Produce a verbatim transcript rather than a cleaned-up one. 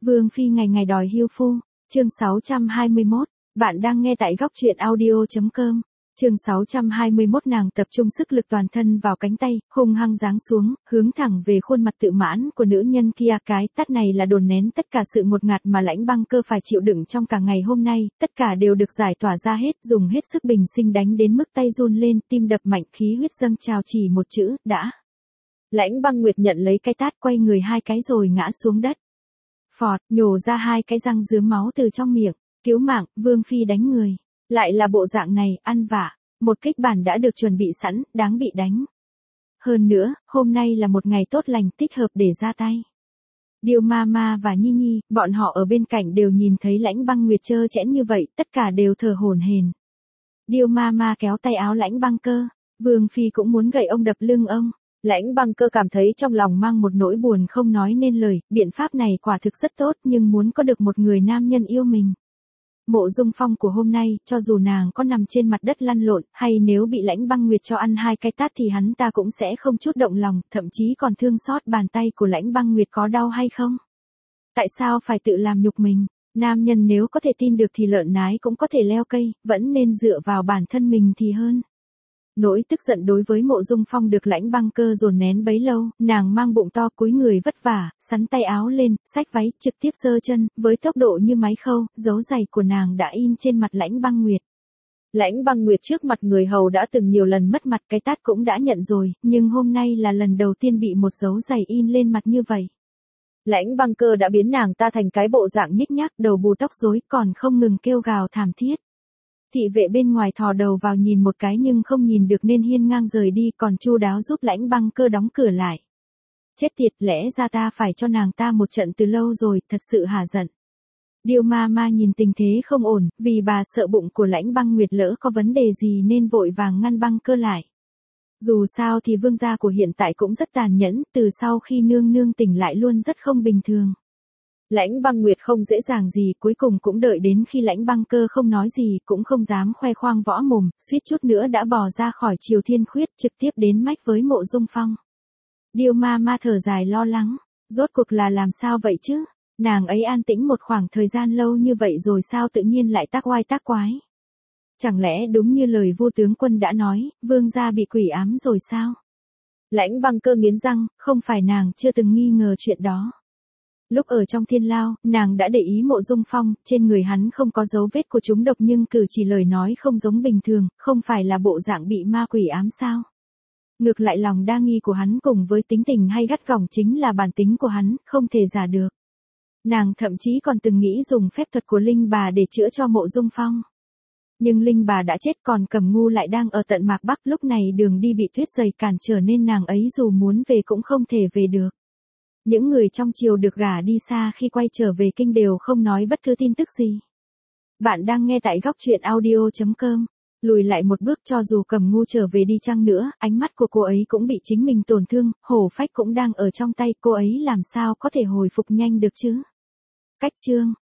Vương phi ngày ngày đòi hưu phu, chương sáu trăm hai mươi mốt, bạn đang nghe tại góc truyện audio.com. Chương sáu trăm hai mươi mốt nàng tập trung sức lực toàn thân vào cánh tay, hung hăng giáng xuống, hướng thẳng về khuôn mặt tự mãn của nữ nhân kia. Cái tát này là dồn nén tất cả sự ngột ngạt mà Lãnh Băng Cơ phải chịu đựng trong cả ngày hôm nay, tất cả đều được giải tỏa ra hết, dùng hết sức bình sinh đánh đến mức tay run lên, tim đập mạnh, khí huyết dâng trào, chỉ một chữ, đã. Lãnh Băng Nguyệt nhận lấy cái tát, quay người hai cái rồi ngã xuống đất. Phọt, nhổ ra hai cái răng rướm máu từ trong miệng, cứu mạng, Vương phi đánh người. Lại là bộ dạng này, ăn vạ, một kích bản đã được chuẩn bị sẵn, đáng bị đánh. Hơn nữa, hôm nay là một ngày tốt lành, thích hợp để ra tay. Điêu Ma Ma và Nhi Nhi, bọn họ ở bên cạnh đều nhìn thấy Lãnh Băng Nguyệt trơ trẽn như vậy, tất cả đều thở hổn hển. Điêu Ma Ma kéo tay áo Lãnh Băng Cơ, Vương phi cũng muốn gậy ông đập lưng ông. Lãnh Băng Cơ cảm thấy trong lòng mang một nỗi buồn không nói nên lời, biện pháp này quả thực rất tốt nhưng muốn có được một người nam nhân yêu mình. Mộ Dung Phong của hôm nay, cho dù nàng có nằm trên mặt đất lăn lộn, hay nếu bị Lãnh Băng Nguyệt cho ăn hai cái tát thì hắn ta cũng sẽ không chút động lòng, thậm chí còn thương xót bàn tay của Lãnh Băng Nguyệt có đau hay không. Tại sao phải tự làm nhục mình? Nam nhân nếu có thể tin được thì lợn nái cũng có thể leo cây, vẫn nên dựa vào bản thân mình thì hơn. Nỗi tức giận đối với Mộ Dung Phong được Lãnh Băng Cơ dồn nén bấy lâu, nàng mang bụng to cúi người vất vả, sắn tay áo lên, xách váy, trực tiếp giơ chân, với tốc độ như máy khâu, dấu giày của nàng đã in trên mặt Lãnh Băng Nguyệt. Lãnh Băng Nguyệt trước mặt người hầu đã từng nhiều lần mất mặt, cái tát cũng đã nhận rồi, nhưng hôm nay là lần đầu tiên bị một dấu giày in lên mặt như vậy. Lãnh Băng Cơ đã biến nàng ta thành cái bộ dạng nhếch nhác, đầu bù tóc rối, còn không ngừng kêu gào thảm thiết. Thị vệ bên ngoài thò đầu vào nhìn một cái nhưng không nhìn được nên hiên ngang rời đi, còn chu đáo giúp Lãnh Băng Cơ đóng cửa lại. Chết tiệt, lẽ ra ta phải cho nàng ta một trận từ lâu rồi, thật sự hả giận. Điêu Ma Ma nhìn tình thế không ổn, vì bà sợ bụng của Lãnh Băng Nguyệt lỡ có vấn đề gì nên vội vàng ngăn Băng Cơ lại. Dù sao thì vương gia của hiện tại cũng rất tàn nhẫn, từ sau khi nương nương tỉnh lại luôn rất không bình thường. Lãnh Băng Nguyệt không dễ dàng gì, cuối cùng cũng đợi đến khi Lãnh Băng Cơ không nói gì, cũng không dám khoe khoang võ mồm, suýt chút nữa đã bò ra khỏi Triều Thiên Khuyết, trực tiếp đến mách với Mộ Dung Phong. Điêu Ma Ma thở dài lo lắng, rốt cuộc là làm sao vậy chứ? Nàng ấy an tĩnh một khoảng thời gian lâu như vậy rồi sao tự nhiên lại tác oai tác quái? Chẳng lẽ đúng như lời Vu tướng quân đã nói, vương gia bị quỷ ám rồi sao? Lãnh Băng Cơ nghiến răng, không phải nàng chưa từng nghi ngờ chuyện đó. Lúc ở trong thiên lao, nàng đã để ý Mộ Dung Phong, trên người hắn không có dấu vết của chúng độc nhưng cử chỉ lời nói không giống bình thường, không phải là bộ dạng bị ma quỷ ám sao. Ngược lại lòng đa nghi của hắn cùng với tính tình hay gắt gỏng chính là bản tính của hắn, không thể giả được. Nàng thậm chí còn từng nghĩ dùng phép thuật của Linh Bà để chữa cho Mộ Dung Phong. Nhưng Linh Bà đã chết, còn Cẩm Ngu lại đang ở tận Mạc Bắc, lúc này đường đi bị tuyết dày cản trở nên nàng ấy dù muốn về cũng không thể về được. Những người trong triều được gả đi xa khi quay trở về kinh đều không nói bất cứ tin tức gì. Bạn đang nghe tại góc truyện audio.com. Lùi lại một bước, cho dù Cẩm Ngu trở về đi chăng nữa, ánh mắt của cô ấy cũng bị chính mình tổn thương, hổ phách cũng đang ở trong tay, cô ấy làm sao có thể hồi phục nhanh được chứ? Cách chương,